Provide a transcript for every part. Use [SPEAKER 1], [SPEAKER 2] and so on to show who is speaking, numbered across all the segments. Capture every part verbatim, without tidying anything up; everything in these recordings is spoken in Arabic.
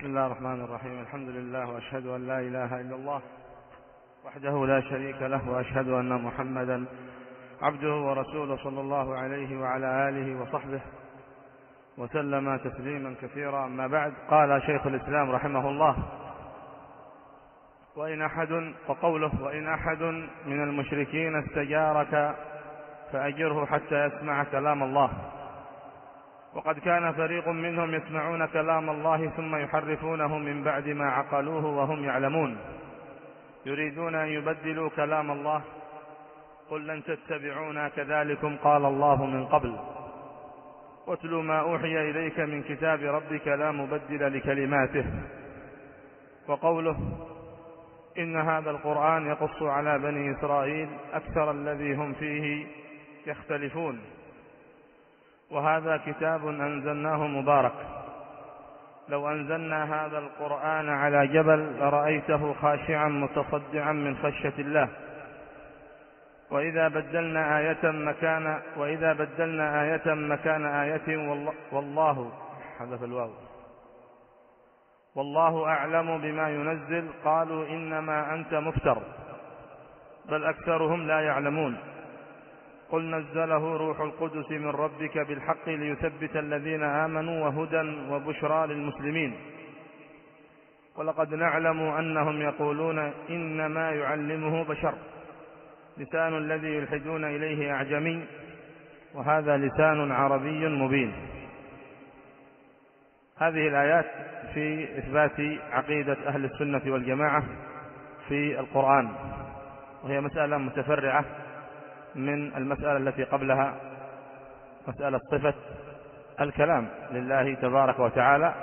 [SPEAKER 1] بسم الله الرحمن الرحيم. الحمد لله وأشهد أن لا إله إلا الله وحده لا شريك له، وأشهد أن محمدا عبده ورسوله صلى الله عليه وعلى آله وصحبه وسلم تسليما كثيرا. أما بعد، قال شيخ الإسلام رحمه الله: وإن أحد وقوله وإن أحد من المشركين استجارك فأجره حتى يسمع كلام الله. وقد كان فريق منهم يسمعون كلام الله ثم يحرفونه من بعد ما عقلوه وهم يعلمون، يريدون أن يبدلوا كلام الله. قل لن تتبعونا كذلكم قال الله من قبل، واتل ما أوحي إليك من كتاب ربك لا مبدل لكلماته. وقوله: إن هذا القرآن يقص على بني إسرائيل أكثر الذي هم فيه يختلفون، وهذا كتاب أنزلناه مبارك، لو أنزلنا هذا القرآن على جبل لرأيته خاشعا متصدعا من خشية الله. وإذا بدلنا آية مكان وإذا بدلنا آية مكان آية والله, والله حذف الواو والله أعلم بما ينزل قالوا إنما أنت مفتر بل أكثرهم لا يعلمون. قل نزله روح القدس من ربك بالحق ليثبت الذين آمنوا وهدى وبشرى للمسلمين. ولقد نعلم أنهم يقولون إنما يعلمه بشر، لسان الذي يلحدون إليه أعجمي وهذا لسان عربي مبين. هذه الآيات في إثبات عقيدة أهل السنة والجماعة في القرآن، وهي مسألة متفرعة من المسألة التي قبلها، مسألة صفة الكلام لله تبارك وتعالى،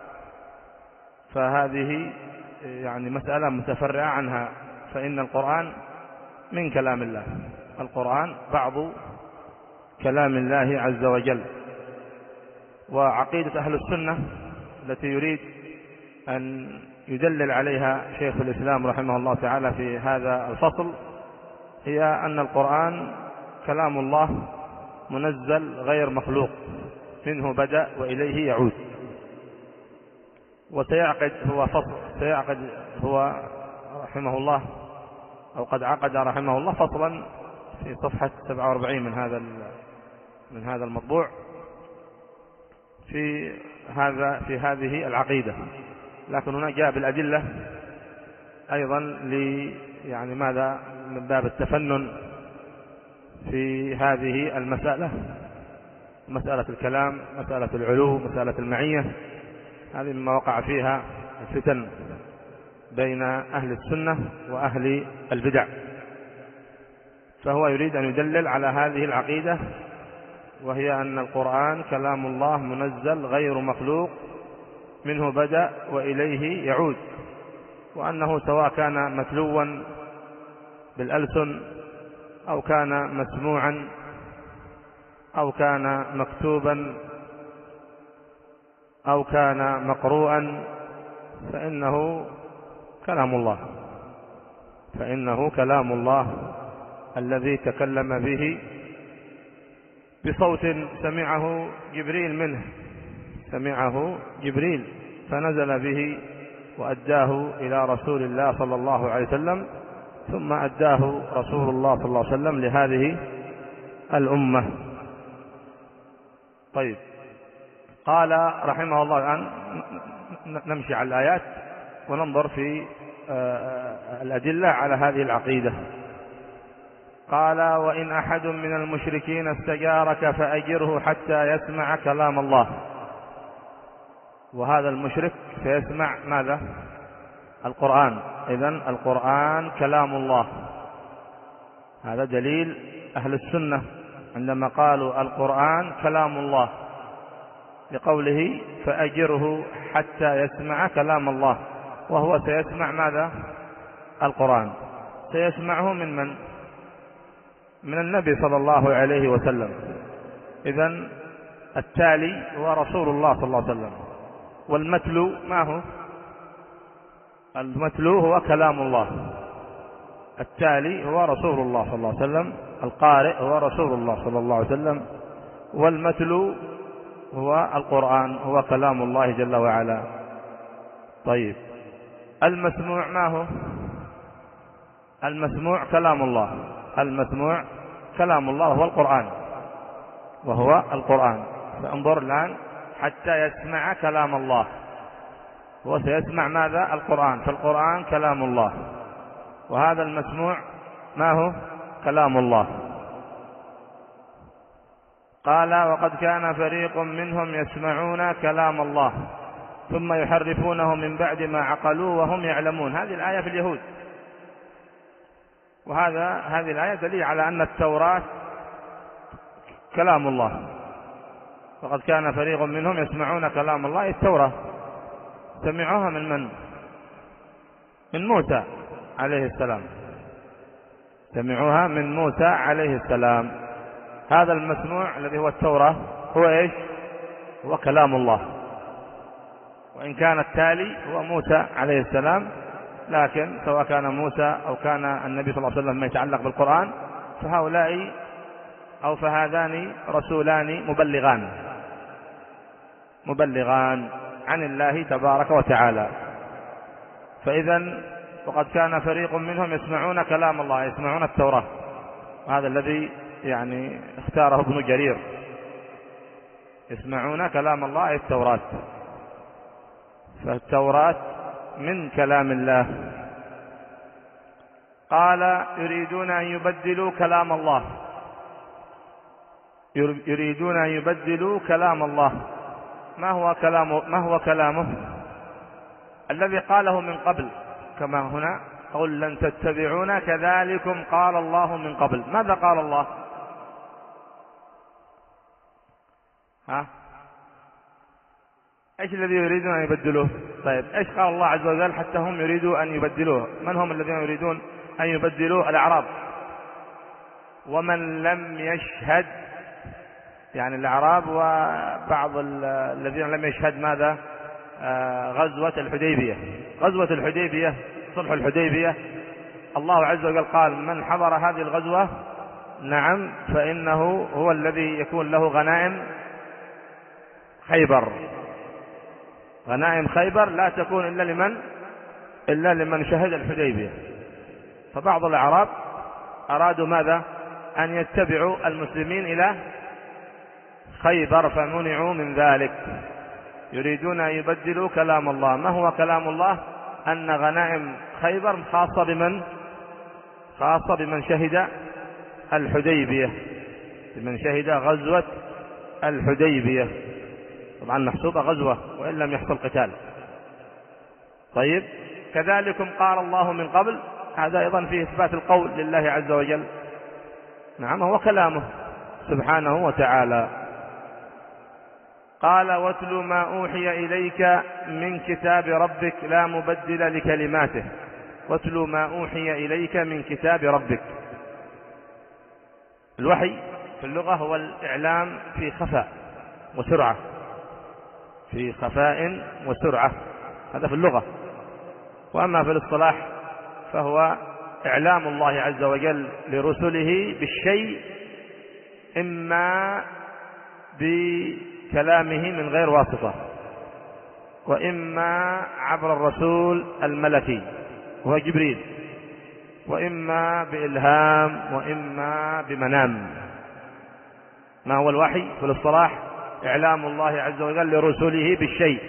[SPEAKER 1] فهذه يعني مسألة متفرعة عنها، فإن القرآن من كلام الله، القرآن بعض كلام الله عز وجل. وعقيدة أهل السنة التي يريد أن يدلل عليها شيخ الإسلام رحمه الله تعالى في هذا الفصل هي أن القرآن كلام الله منزل غير مخلوق، منه بدأ وإليه يعود. وسيعقد هو فصل سيعقد هو رحمه الله أو قد عقد رحمه الله فصلا في صفحة سبعة وأربعين من هذا من هذا المطبوع في هذا في هذه العقيدة. لكن هنا جاء بالأدلة أيضا ل يعني ماذا من باب التفنن في هذه المسألة، مسألة الكلام، مسألة العلو، مسألة المعية. هذه مما وقع فيها الفتن بين أهل السنة وأهل البدع، فهو يريد أن يدلل على هذه العقيدة، وهي أن القرآن كلام الله منزل غير مخلوق، منه بدأ وإليه يعود، وأنه سواء كان متلوا بالألسن أو كان مسموعا أو كان مكتوبا أو كان مقروءا فإنه كلام الله فإنه كلام الله الذي تكلم به بصوت سمعه جبريل منه سمعه جبريل فنزل به وأداه إلى رسول الله صلى الله عليه وسلم، ثم أداه رسول الله صلى الله عليه وسلم لهذه الأمة. طيب، قال رحمه الله الآن نمشي على الآيات وننظر في الأدلة على هذه العقيدة. قال: وإن أحد من المشركين استجارك فأجره حتى يسمع كلام الله. وهذا المشرك سيسمع ماذا؟ القرآن. إذن القرآن كلام الله. هذا دليل أهل السنة عندما قالوا القرآن كلام الله، لقوله فأجره حتى يسمع كلام الله، وهو سيسمع ماذا؟ القرآن. سيسمعه من من؟ من النبي صلى الله عليه وسلم. إذن التالي هو رسول الله صلى الله عليه وسلم، والمتلو ما هو؟ المتلو هو كلام الله، التالي هو رسول الله صلى الله عليه وسلم، القارئ هو رسول الله صلى الله عليه وسلم، والمتلو هو القرآن، هو كلام الله جل وعلا. طيب المسموع ما هو؟ المسموع كلام الله، المسموع كلام الله وهو القرآن، وهو القرآن. فانظر الآن حتى يسمع كلام الله، هو سيسمع ماذا؟ القرآن، فالقرآن كلام الله، وهذا المسموع ما هو؟ كلام الله. قال وقد كان فريق منهم يسمعون كلام الله ثم يحرفونه من بعد ما عقلوه وهم يعلمون. هذه الآية في اليهود، وهذا هذه الآية دليل على أن التوراة كلام الله. وقد كان فريق منهم يسمعون كلام الله، التوراة سمعوها من من؟ من موسى عليه السلام، سمعوها من موسى عليه السلام. هذا المسموع الذي هو التوراة هو إيش؟ هو كلام الله، وإن كان التالي هو موسى عليه السلام، لكن سواء كان موسى أو كان النبي صلى الله عليه وسلم ما يتعلق بالقرآن فهؤلاء أو فهذان رسولان مبلغان مبلغان عن الله تبارك وتعالى. فإذا وقد كان فريق منهم يسمعون كلام الله، يسمعون التوراة، وهذا الذي يعني اختاره ابن جرير، يسمعون كلام الله التوراة، فالتوراة من كلام الله. قال يريدون أن يبدلوا كلام الله، يريدون أن يبدلوا كلام الله. ما هو كلامه؟ ما هو كلامه الذي قاله من قبل، كما هنا قل لن تتبعونا كذلكم قال الله من قبل. ماذا قال الله؟ ها؟ ايش الذي يريدون ان يبدلوه؟ طيب ايش قال الله عز وجل حتى هم يريدوا ان يبدلوه؟ من هم الذين يريدون ان يبدلوه؟ الاعراب. ومن لم يشهد، يعني الاعراب وبعض الذين لم يشهد ماذا؟ آه غزوة الحديبية. غزوة الحديبية، صلح الحديبية، الله عز وجل قال من حضر هذه الغزوة نعم فإنه هو الذي يكون له غنائم خيبر. غنائم خيبر لا تكون إلا لمن إلا لمن شهد الحديبية. فبعض الأعراب أرادوا ماذا؟ أن يتبعوا المسلمين إلى خيبر فمنعوا من ذلك. يريدون أن يبدلوا كلام الله. ما هو كلام الله؟ أن غنائم خيبر خاصة بمن؟ خاصة بمن شهد الحديبية، بمن شهد غزوة الحديبية. طبعا محسوبة غزوة وإن لم يحصل قتال. طيب كذلكم قال الله من قبل، هذا أيضا فيه إثبات القول لله عز وجل. نعم هو كلامه سبحانه وتعالى. قال واتل ما أوحي إليك من كتاب ربك لا مبدل لكلماته. واتل ما أوحي إليك من كتاب ربك. الوحي في اللغة هو الإعلام في خفاء وسرعة، في خفاء وسرعة، هذا في اللغة. وأما في الاصطلاح فهو إعلام الله عز وجل لرسله بالشيء إما بكلامه من غير واسطة، وإما عبر الرسول الملكي وهو جبريل، وإما بإلهام، وإما بمنام. ما هو الوحي في الاصطلاح؟ إعلام الله عز وجل لرسله بالشيء،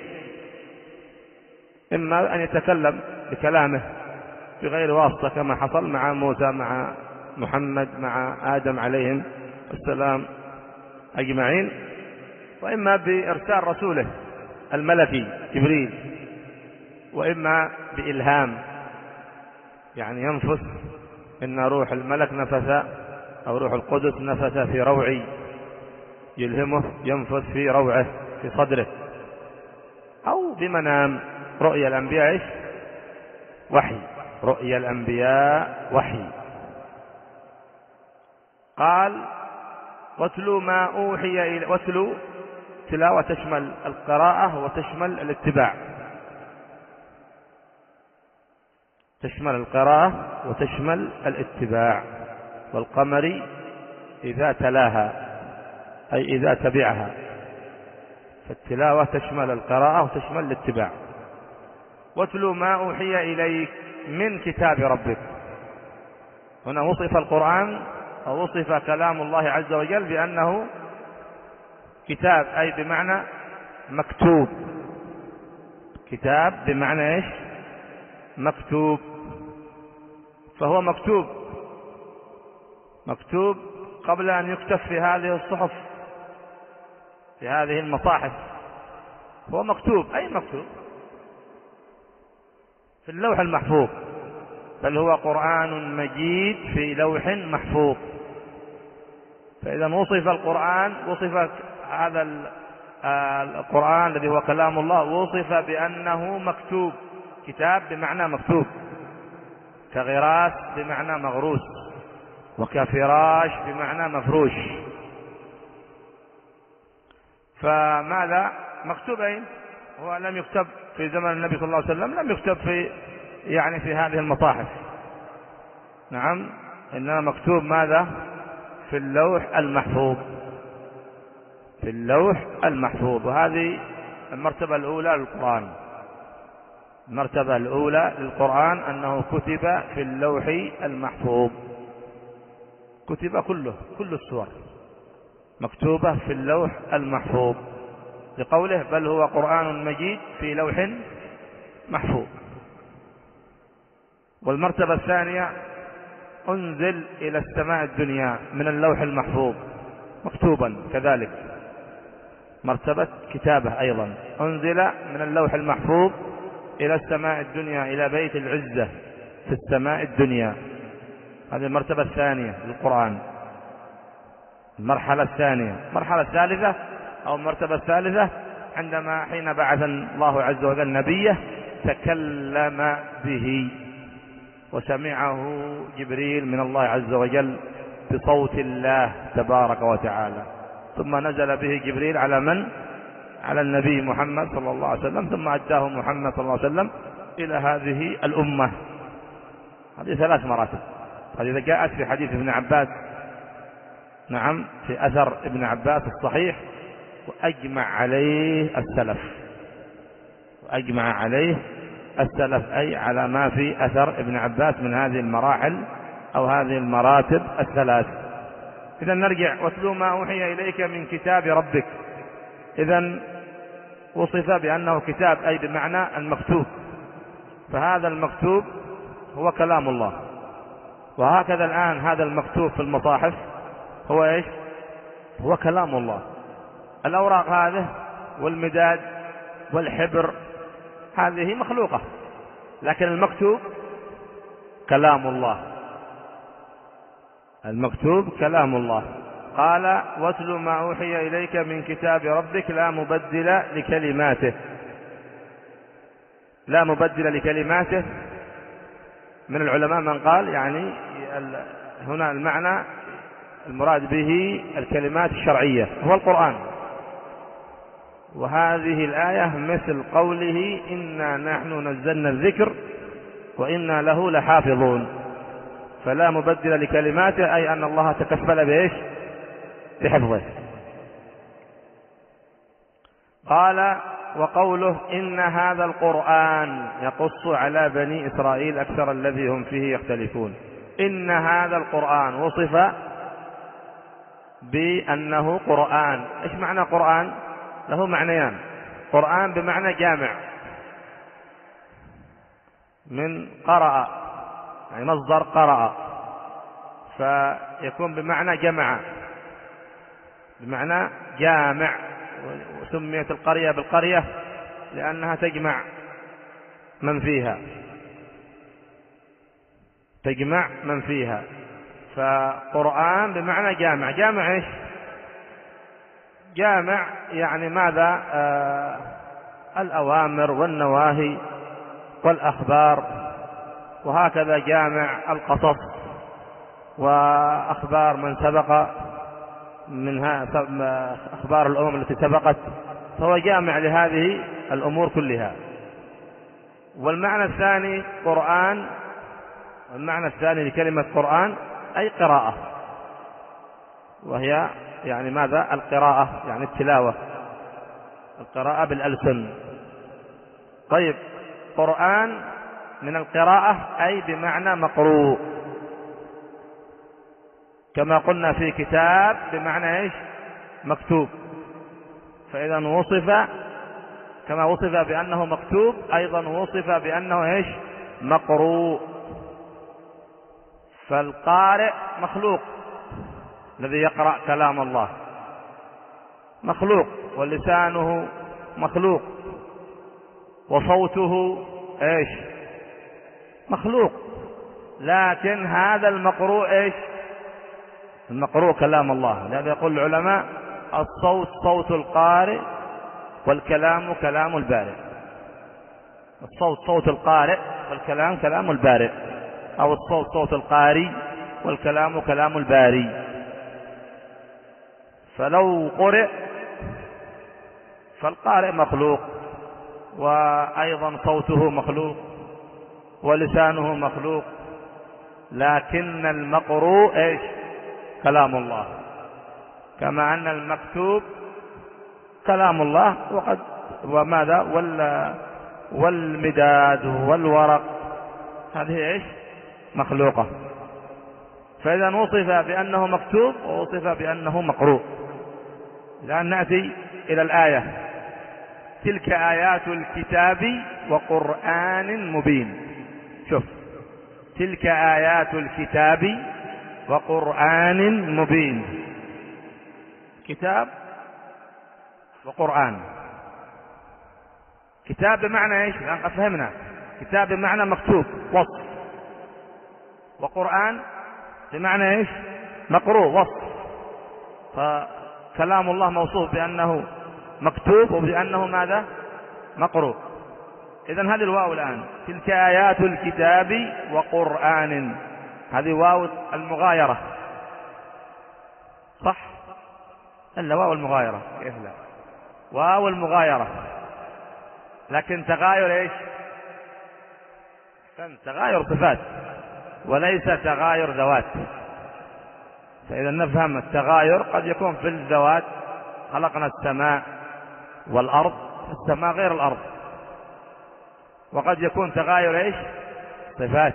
[SPEAKER 1] إما أن يتكلم بكلامه بغير واسطة كما حصل مع موسى مع محمد مع آدم عليهم السلام أجمعين، وإما بإرسال رسوله الملكي جبريل، وإما بإلهام، يعني ينفث، إن روح الملك نفث أو روح القدس نفث في روعي، يلهمه ينفث في روعه في صدره. أو بمنام. رؤيا الأنبياء إيش؟ وحي. رؤيا الأنبياء وحي. قال واتلوا ما أوحي إلى. واتلوا تلاوة تشمل القراءة وتشمل الاتباع، تشمل القراءة وتشمل الاتباع. والقمر إذا تلاها أي إذا تبعها، فالتلاوة تشمل القراءة وتشمل الاتباع. واتل ما أوحي إليك من كتاب ربك. هنا وصف القرآن أو وصف كلام الله عز وجل بأنه كتاب، أي بمعنى مكتوب. كتاب بمعنى إيش؟ مكتوب. فهو مكتوب مكتوب قبل أن يكتب في هذه الصحف، في هذه المصاحف. هو مكتوب، أي مكتوب في اللوح المحفوظ، بل هو قرآن مجيد في لوح محفوظ. فإذا وصف القرآن، وصف هذا القرآن الذي هو كلام الله، وصف بأنه مكتوب. كتاب بمعنى مكتوب، كغراس بمعنى مغروس، وكفراش بمعنى مفروش. فماذا مكتوب؟ أين هو لم يكتب في زمن النبي صلى الله عليه وسلم، لم يكتب في يعني في هذه المصاحف. نعم، إنما مكتوب ماذا؟ في اللوح المحفوظ، في اللوح المحفوظ. وهذه المرتبة الأولى للقرآن. المرتبة الأولى للقرآن أنه كتب في اللوح المحفوظ، كتب كله، كل السور مكتوبة في اللوح المحفوظ، لقوله بل هو قرآن مجيد في لوح محفوظ. والمرتبة الثانية أنزل إلى السماء الدنيا من اللوح المحفوظ مكتوبا كذلك، مرتبة كتابة أيضا. أنزل من اللوح المحفوظ إلى السماء الدنيا، إلى بيت العزة في السماء الدنيا. هذه المرتبة الثانية للقرآن. المرحلة الثانية. المرحلة الثالثة أو المرتبة الثالثة عندما حين بعث الله عز وجل نبيه تكلم به وسمعه جبريل من الله عز وجل بصوت الله تبارك وتعالى، ثم نزل به جبريل على من؟ على النبي محمد صلى الله عليه وسلم، ثم أداه محمد صلى الله عليه وسلم إلى هذه الأمة. هذه ثلاث مراتب. هذه جاءت في حديث ابن عباس، نعم، في أثر ابن عباس الصحيح، وأجمع عليه السلف، وأجمع عليه السلف أي على ما في أثر ابن عباس من هذه المراحل أو هذه المراتب الثلاث. إذا نرجع، واتلو ما أوحي إليك من كتاب ربك. إذا وصف بأنه كتاب أي بمعنى المكتوب، فهذا المكتوب هو كلام الله. وهكذا الآن هذا المكتوب في المصاحف هو إيش؟ هو كلام الله. الأوراق هذه والمداد والحبر هذه مخلوقة، لكن المكتوب كلام الله. المكتوب كلام الله. قال واتل ما أوحي إليك من كتاب ربك لا مبدل لكلماته. لا مبدل لكلماته. من العلماء من قال يعني هنا المعنى المراد به الكلمات الشرعية هو القرآن. وهذه الآية مثل قوله إنا نحن نزلنا الذكر وإنا له لحافظون. فلا مبدل لكلماته أي أن الله تكفل بإيش؟ بحفظه. قال وقوله إن هذا القرآن يقص على بني إسرائيل أكثر الذي هم فيه يختلفون. إن هذا القرآن وصف بأنه قرآن. إيش معنى قرآن؟ له معنيان. قرآن بمعنى جامع، من قرأ يعني مصدر قرأ، فيكون بمعنى جمع، بمعنى جامع. وسميت القرية بالقرية لأنها تجمع من فيها، تجمع من فيها. فقرآن بمعنى جامع. جامع إيش؟ جامع يعني ماذا؟ آه الأوامر والنواهي والأخبار، وهكذا جامع القصص وأخبار من سبق منها، أخبار الأمم التي سبقت، فهو جامع لهذه الأمور كلها. والمعنى الثاني قرآن، والمعنى الثاني لكلمة قرآن أي قراءة، وهي يعني ماذا؟ القراءة يعني التلاوة، القراءة بالألسن. طيب قرآن من القراءة أي بمعنى مقروء، كما قلنا في كتاب بمعنى إيش؟ مكتوب. فإذا وصف كما وصف بأنه مكتوب أيضا وصف بأنه إيش؟ مقروء. فالقارئ مخلوق، الذي يقرأ كلام الله مخلوق، ولسانه مخلوق، وصوته ايش؟ مخلوق. لكن هذا المقروء ايش؟ المقروء كلام الله. لهذا يقول العلماء الصوت صوت القارئ والكلام كلام البارئ. الصوت صوت القارئ والكلام كلام البارئ، أو الصوت صوت القارئ والكلام كلام الباري. فلو قرئ فالقارئ مخلوق، وأيضا صوته مخلوق، ولسانه مخلوق، لكن المقروء ايش؟ كلام الله. كما أن المكتوب كلام الله، وقد وماذا وال والمداد والورق هذه ايش؟ مخلوقة. فإذا وصف بأنه مكتوب ووصف بأنه مقروء. الآن نأتي إلى الآية: تلك آيات الكتاب وقرآن مبين. شوف، تلك آيات الكتاب وقرآن مبين. كتاب وقرآن. كتاب بمعنى ايش؟ الآن قد فهمنا. كتاب بمعنى مكتوب وصف، وقرآن بمعنى ايش؟ مقروء وصف. فكلام الله موصوف بأنه مكتوب وبأنه ماذا؟ مقروء. إذن هذه الواو الآن: تلك آيات الكتاب وقرآن، هذه واو المغايرة، صح؟ إلا واو المغايرة، كيف لا؟ واو المغايرة، لكن تغاير ايش؟ تغاير صفات وليس تغاير ذوات. فإذا نفهم التغاير قد يكون في الذوات، خلقنا السماء والأرض، السماء غير الأرض. وقد يكون تغاير ايش؟ صفات.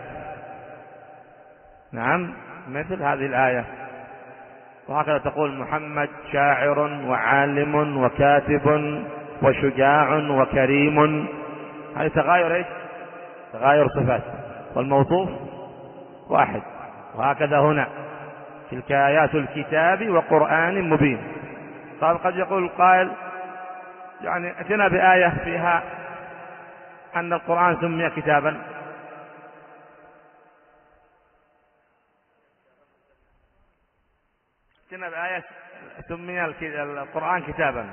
[SPEAKER 1] نعم، مثل هذه الآية. وهكذا تقول محمد شاعر وعالم وكاتب وشجاع وكريم، هذه تغاير ايش؟ تغاير صفات، والموصوف واحد. وهكذا هنا: تلك آيات الكتاب وقرآن مبين. طيب قد يقول القائل: يعني اتنا بآية فيها أن القرآن سمي كتابا. اتنا بآية سمي القرآن كتابا.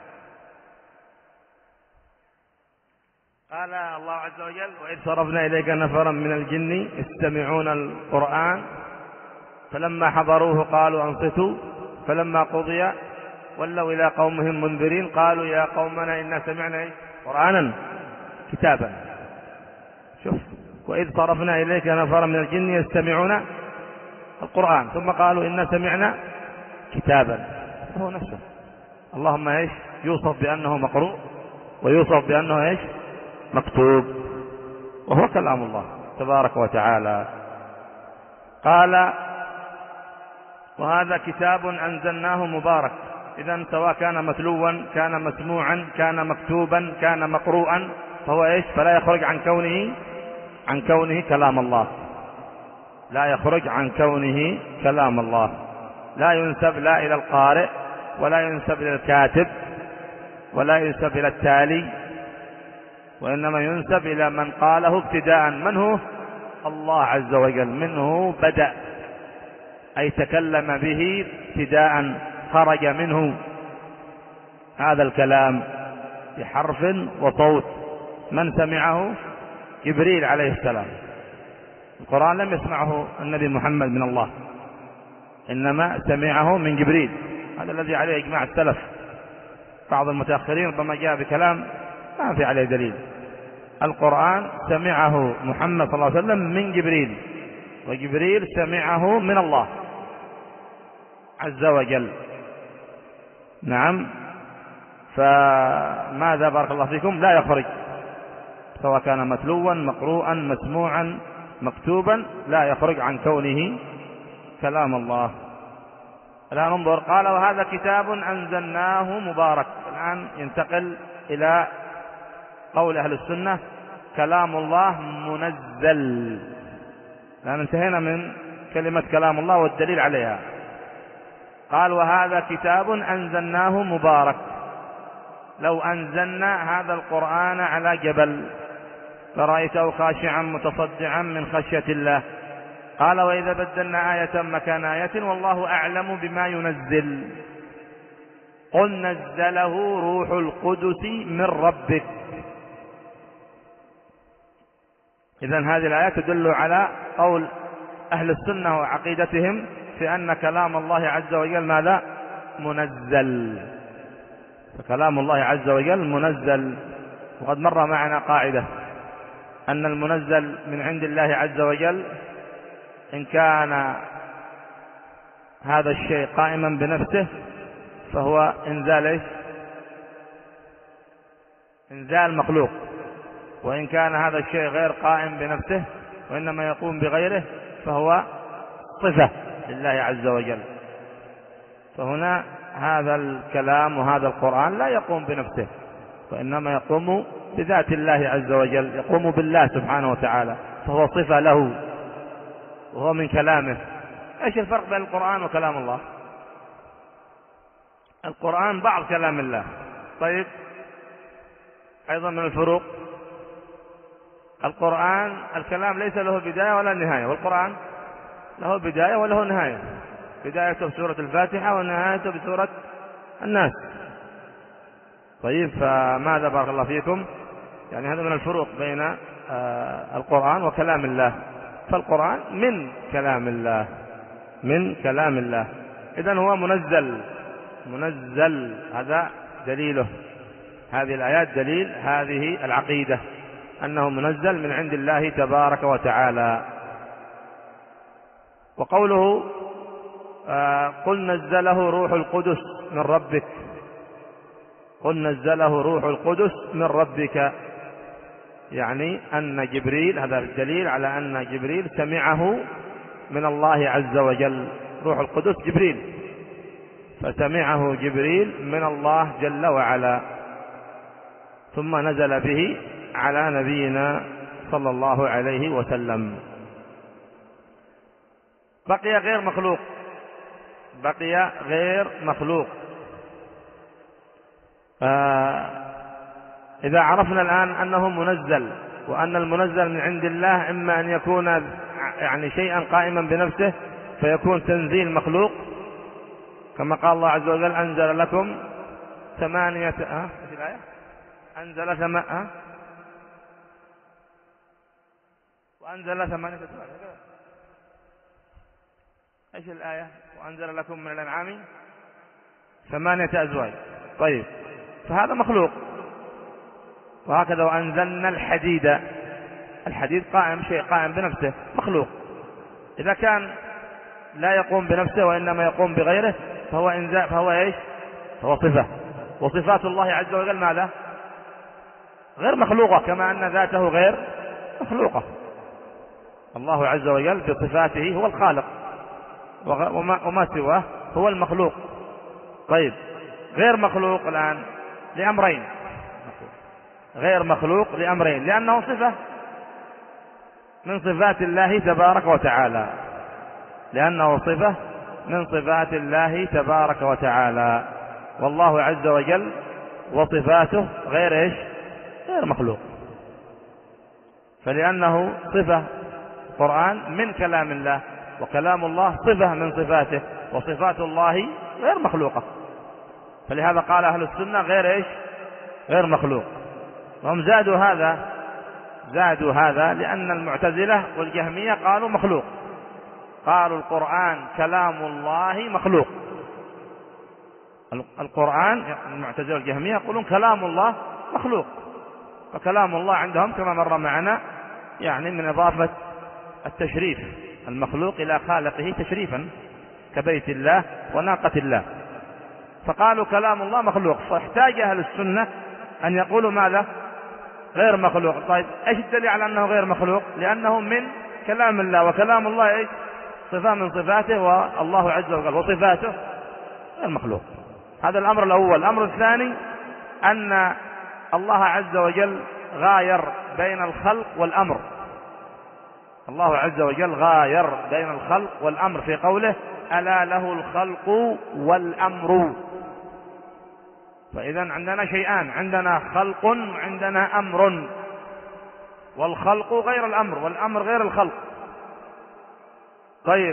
[SPEAKER 1] قال الله عز وجل: وإذ صرفنا إليك نفرا من الجن يستمعون القرآن فلما حضروه قالوا أنصتوا فلما قضي ولوا إلى قومهم منذرين قالوا يا قومنا إنا سمعنا قرآنا كتابا. شوف: وإذ صرفنا إليك نفرا من الجن يستمعون القرآن ثم قالوا إنا سمعنا كتابا. هو نفسه. اللهم ايش؟ يوصف بأنه مقروء ويوصف بأنه ايش؟ مكتوب، وهو كلام الله تبارك وتعالى. قال: وهذا كتاب أنزلناه مبارك. إذن سواء كان متلوا كان مسموعا كان مكتوبا كان مقروءا فهو ايش؟ فلا يخرج عن كونه عن كونه كلام الله، لا يخرج عن كونه كلام الله. لا ينسب لا إلى القارئ ولا ينسب إلى الكاتب ولا ينسب إلى التالي، وإنما ينسب إلى من قاله ابتداء. من هو؟ الله عز وجل. منه بدأ، أي تكلم به ابتداء، خرج منه هذا الكلام بحرف وصوت. من سمعه؟ جبريل عليه السلام. القرآن لم يسمعه النبي محمد من الله، إنما سمعه من جبريل. هذا الذي عليه إجماع السلف. بعض المتأخرين ربما جاء بكلام ما في عليه دليل. القرآن سمعه محمد صلى الله عليه وسلم من جبريل، وجبريل سمعه من الله عز وجل. نعم. فماذا بارك الله فيكم؟ لا يخرج سواء كان متلوا مقروءا مسموعا مكتوبا لا يخرج عن كونه كلام الله. الآن انظر، قال وهذا كتاب أنزلناه مبارك. الآن ينتقل إلى قول أهل السنة كلام الله منزل. الآن انتهينا من كلمة كلام الله والدليل عليها. قال وهذا كتاب أنزلناه مبارك. لو أنزلنا هذا القرآن على جبل لرأيته خاشعا متصدعا من خشية الله. قال وإذا بدلنا آية مكان آية والله أعلم بما ينزل. قل نزله روح القدس من ربك. إذن هذه الآية تدل على قول أهل السنة وعقيدتهم في أن كلام الله عز وجل ماذا؟ منزل. فكلام الله عز وجل منزل. وقد مر معنا قاعدة أن المنزل من عند الله عز وجل إن كان هذا الشيء قائما بنفسه فهو إنزال إيش؟ إنزال مخلوق. وإن كان هذا الشيء غير قائم بنفسه وإنما يقوم بغيره فهو صفة لله عز وجل. فهنا هذا الكلام وهذا القرآن لا يقوم بنفسه وإنما يقوم بذات الله عز وجل، يقوم بالله سبحانه وتعالى، فهو صفة له وهو من كلامه. ايش الفرق بين القرآن وكلام الله؟ القرآن بعض كلام الله. طيب ايضا من الفروق القرآن الكلام ليس له بداية ولا نهاية، والقرآن له بداية وله نهاية. بدايته بسورة الفاتحة ونهايته بسورة الناس. طيب فماذا بارك الله فيكم؟ يعني هذا من الفروق بين آه القرآن وكلام الله. فالقرآن من كلام الله، من كلام الله. إذن هو منزل، منزل. هذا دليله، هذه الآيات دليل هذه العقيدة أنه منزل من عند الله تبارك وتعالى. وقوله آه قل نزله روح القدس من ربك. قل نزله روح القدس من ربك، يعني أن جبريل، هذا الدليل على أن جبريل سمعه من الله عز وجل. روح القدس جبريل، فسمعه جبريل من الله جل وعلا ثم نزل به على نبينا صلى الله عليه وسلم. بقي غير مخلوق، بقي غير مخلوق. آه إذا عرفنا الآن أنه منزل وأن المنزل من عند الله إما أن يكون يعني شيئا قائما بنفسه فيكون تنزيل مخلوق كما قال الله عز وجل أنزل لكم ثمانية أه؟ الآية أنزل ثم... أه؟ وأنزل ثمانية أزواج. إيش الآية؟ وأنزل لكم من الأنعام ثمانية أزواج. طيب فهذا مخلوق. وهكذا وأنزلنا الحديد. الحديد قائم، شيء قائم بنفسه، مخلوق. إذا كان لا يقوم بنفسه وإنما يقوم بغيره فهو إنزال، فهو إيش؟ فهو صفة. وصفات الله عز وجل ماذا؟ غير مخلوقة، كما أن ذاته غير مخلوقة. الله عز وجل بصفاته هو الخالق وما, وما سواه هو المخلوق. طيب غير مخلوق الآن لأمرين، غير مخلوق لأمرين، لأنه صفة من صفات الله تبارك وتعالى، لأنه صفة من صفات الله تبارك وتعالى. والله عز وجل وصفاته غير إيش؟ غير مخلوق. فلأنه صفة القرآن من كلام الله، وكلام الله صفة من صفاته، وصفات الله غير مخلوقة. فلهذا قال أهل السنة غير إيش؟ غير مخلوق. وهم زادوا هذا زادوا هذا لأن المعتزلة والجهمية قالوا مخلوق، قالوا القرآن كلام الله مخلوق. القرآن المعتزلة والجهمية يقولون كلام الله مخلوق. فكلام الله عندهم كما مر معنا يعني من إضافة التشريف المخلوق إلى خالقه تشريفا كبيت الله وناقة الله. فقالوا كلام الله مخلوق، فاحتاج أهل السنة أن يقولوا ماذا؟ غير مخلوق. طيب ايش الدليل على انه غير مخلوق؟ لانه من كلام الله، وكلام الله ايش؟ صفة من صفاته، والله عز وجل وصفاته غير مخلوق. هذا الامر الاول. الامر الثاني ان الله عز وجل غاير بين الخلق والامر. الله عز وجل غاير بين الخلق والامر في قوله الا له الخلق والامر. فاذا عندنا شيئان، عندنا خلق وعندنا امر، والخلق غير الامر والامر غير الخلق. طيب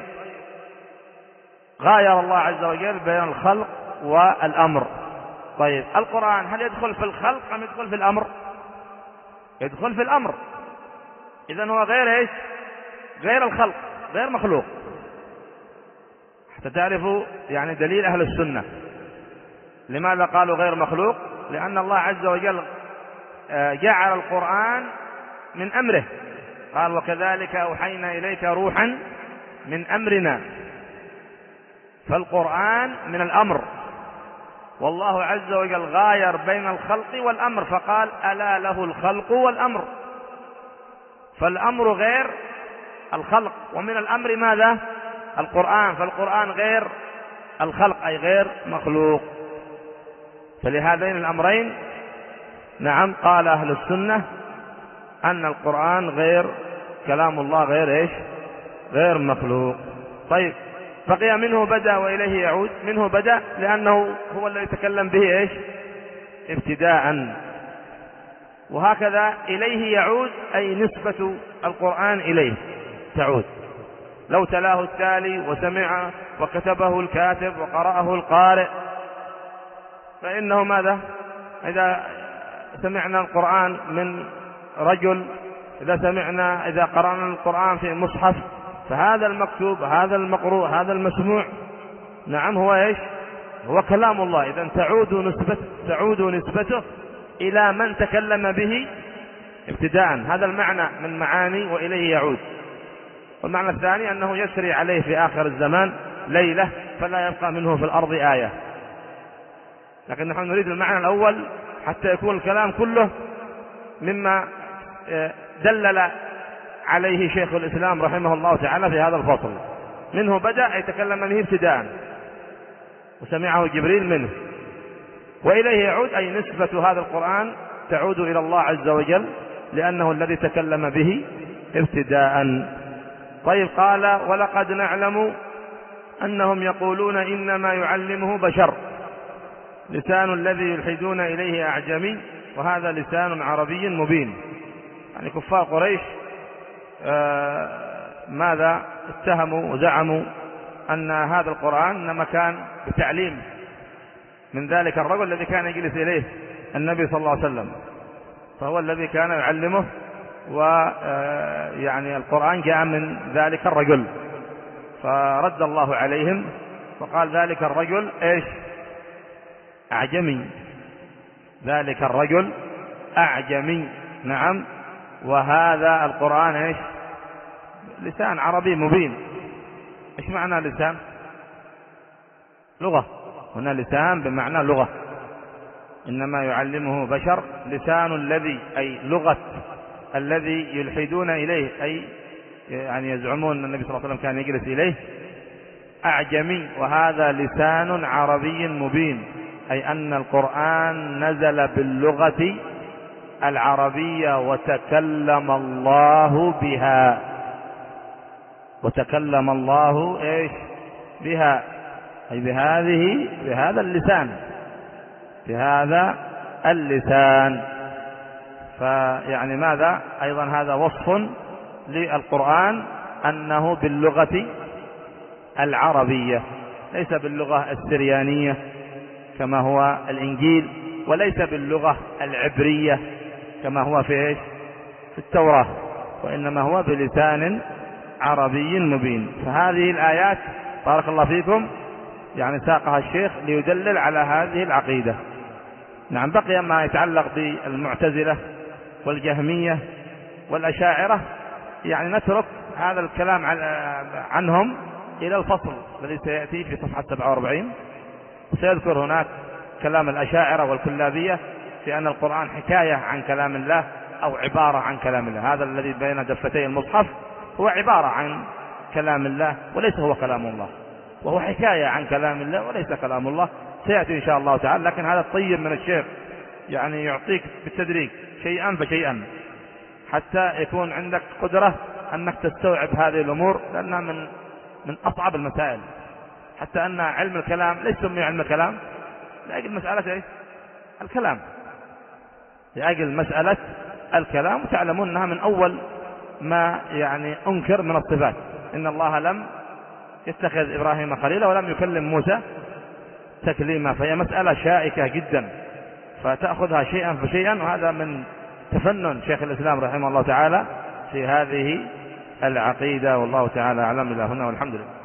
[SPEAKER 1] غاير الله عز وجل بين الخلق والامر. طيب القرآن هل يدخل في الخلق ام يدخل في الامر؟ يدخل في الامر. اذا هو غير ايش؟ غير الخلق، غير مخلوق. حتى تعرفوا يعني دليل اهل السنة لماذا قالوا غير مخلوق. لان الله عز وجل جعل القرآن من امره، قال وكذلك اوحينا اليك روحا من امرنا. فالقرآن من الامر، والله عز وجل غاير بين الخلق والامر فقال الا له الخلق والامر. فالامر غير الخلق، ومن الامر ماذا؟ القرآن. فالقرآن غير الخلق اي غير مخلوق. فلهذين الامرين نعم قال اهل السنة ان القرآن غير كلام الله، غير ايش؟ غير مخلوق. طيب بقي منه بدأ واليه يعود. منه بدأ لانه هو الذي تكلم به ايش؟ ابتداء. وهكذا اليه يعود اي نسبة القرآن اليه تعود. لو تلاه التالي وسمع وكتبه الكاتب وقرأه القارئ فإنه ماذا؟ إذا سمعنا القرآن من رجل، إذا سمعنا إذا قرأنا القرآن في مصحف، فهذا المكتوب هذا المقروء هذا المسموع نعم هو إيش؟ هو كلام الله. إذن تعود نسبته تعود نسبته إلى من تكلم به ابتداء. هذا المعنى من معاني وإليه يعود. والمعنى الثاني أنه يسري عليه في آخر الزمان ليلة فلا يبقى منه في الأرض آية. لكن نحن نريد المعنى الأول حتى يكون الكلام كله مما دلل عليه شيخ الإسلام رحمه الله تعالى في هذا الفصل. منه بدأ يتكلم به ابتداء وسمعه جبريل منه، وإليه يعود أي نسبة هذا القرآن تعود إلى الله عز وجل لأنه الذي تكلم به ابتداء. طيب قال ولقد نعلم أنهم يقولون إنما يعلمه بشر لسان الذي يلحدون إليه أعجمي وهذا لسان عربي مبين. يعني كفار قريش آه ماذا اتهموا وزعموا أن هذا القرآن إنما كان بتعليم من ذلك الرجل الذي كان يجلس إليه النبي صلى الله عليه وسلم، فهو الذي كان يعلمه، ويعني القرآن جاء من ذلك الرجل. فرد الله عليهم وقال ذلك الرجل ايش؟ أعجمي. ذلك الرجل أعجمي نعم، وهذا القرآن ايش؟ لسان عربي مبين. ايش معنى لسان؟ لغة. هنا لسان بمعنى لغة. إنما يعلمه بشر لسان الذي أي لغة الذي يلحدون إليه، أي يعني يزعمون أن النبي صلى الله عليه وسلم كان يجلس إليه أعجمي وهذا لسان عربي مبين، أي أن القرآن نزل باللغة العربية وتكلم الله بها. وتكلم الله إيش؟ بها، أي بهذه بهذا اللسان بهذا اللسان. فيعني ماذا؟ أيضا هذا وصف للقرآن أنه باللغة العربية ليس باللغة السريانية كما هو الإنجيل، وليس باللغة العبرية كما هو في إيش؟ في التوراة، وإنما هو بلسان عربي مبين. فهذه الآيات بارك الله فيكم يعني ساقها الشيخ ليدلل على هذه العقيدة. نعم بقي ما يتعلق بالمعتزلة والجهمية والأشاعرة، يعني نترك هذا الكلام عنهم إلى الفصل الذي سيأتي في صفحة سبعة وأربعين. سيذكر هناك كلام الأشاعرة والكلابية في أن القرآن حكاية عن كلام الله أو عبارة عن كلام الله. هذا الذي بين دفتي المصحف هو عبارة عن كلام الله وليس هو كلام الله، وهو حكاية عن كلام الله وليس كلام الله، سيأتي إن شاء الله تعالى. لكن هذا الطيب من الشيخ يعني يعطيك بالتدريج شيئا فشيئا حتى يكون عندك قدرة أنك تستوعب هذه الأمور، لأنها من من أصعب المسائل. حتى أن علم الكلام ليس سمي علم الكلام لأجل مسألة إيه؟ الكلام، لأجل مسألة الكلام. وتعلمون أنها من أول ما يعني أنكر من الصفات، إن الله لم يتخذ إبراهيم خليلا ولم يكلم موسى تكليما، فهي مسألة شائكة جدا، فتأخذها شيئا فشيئا. وهذا من تفنن شيخ الإسلام رحمه الله تعالى في هذه العقيدة، والله تعالى أعلم. إلى هنا والحمد لله.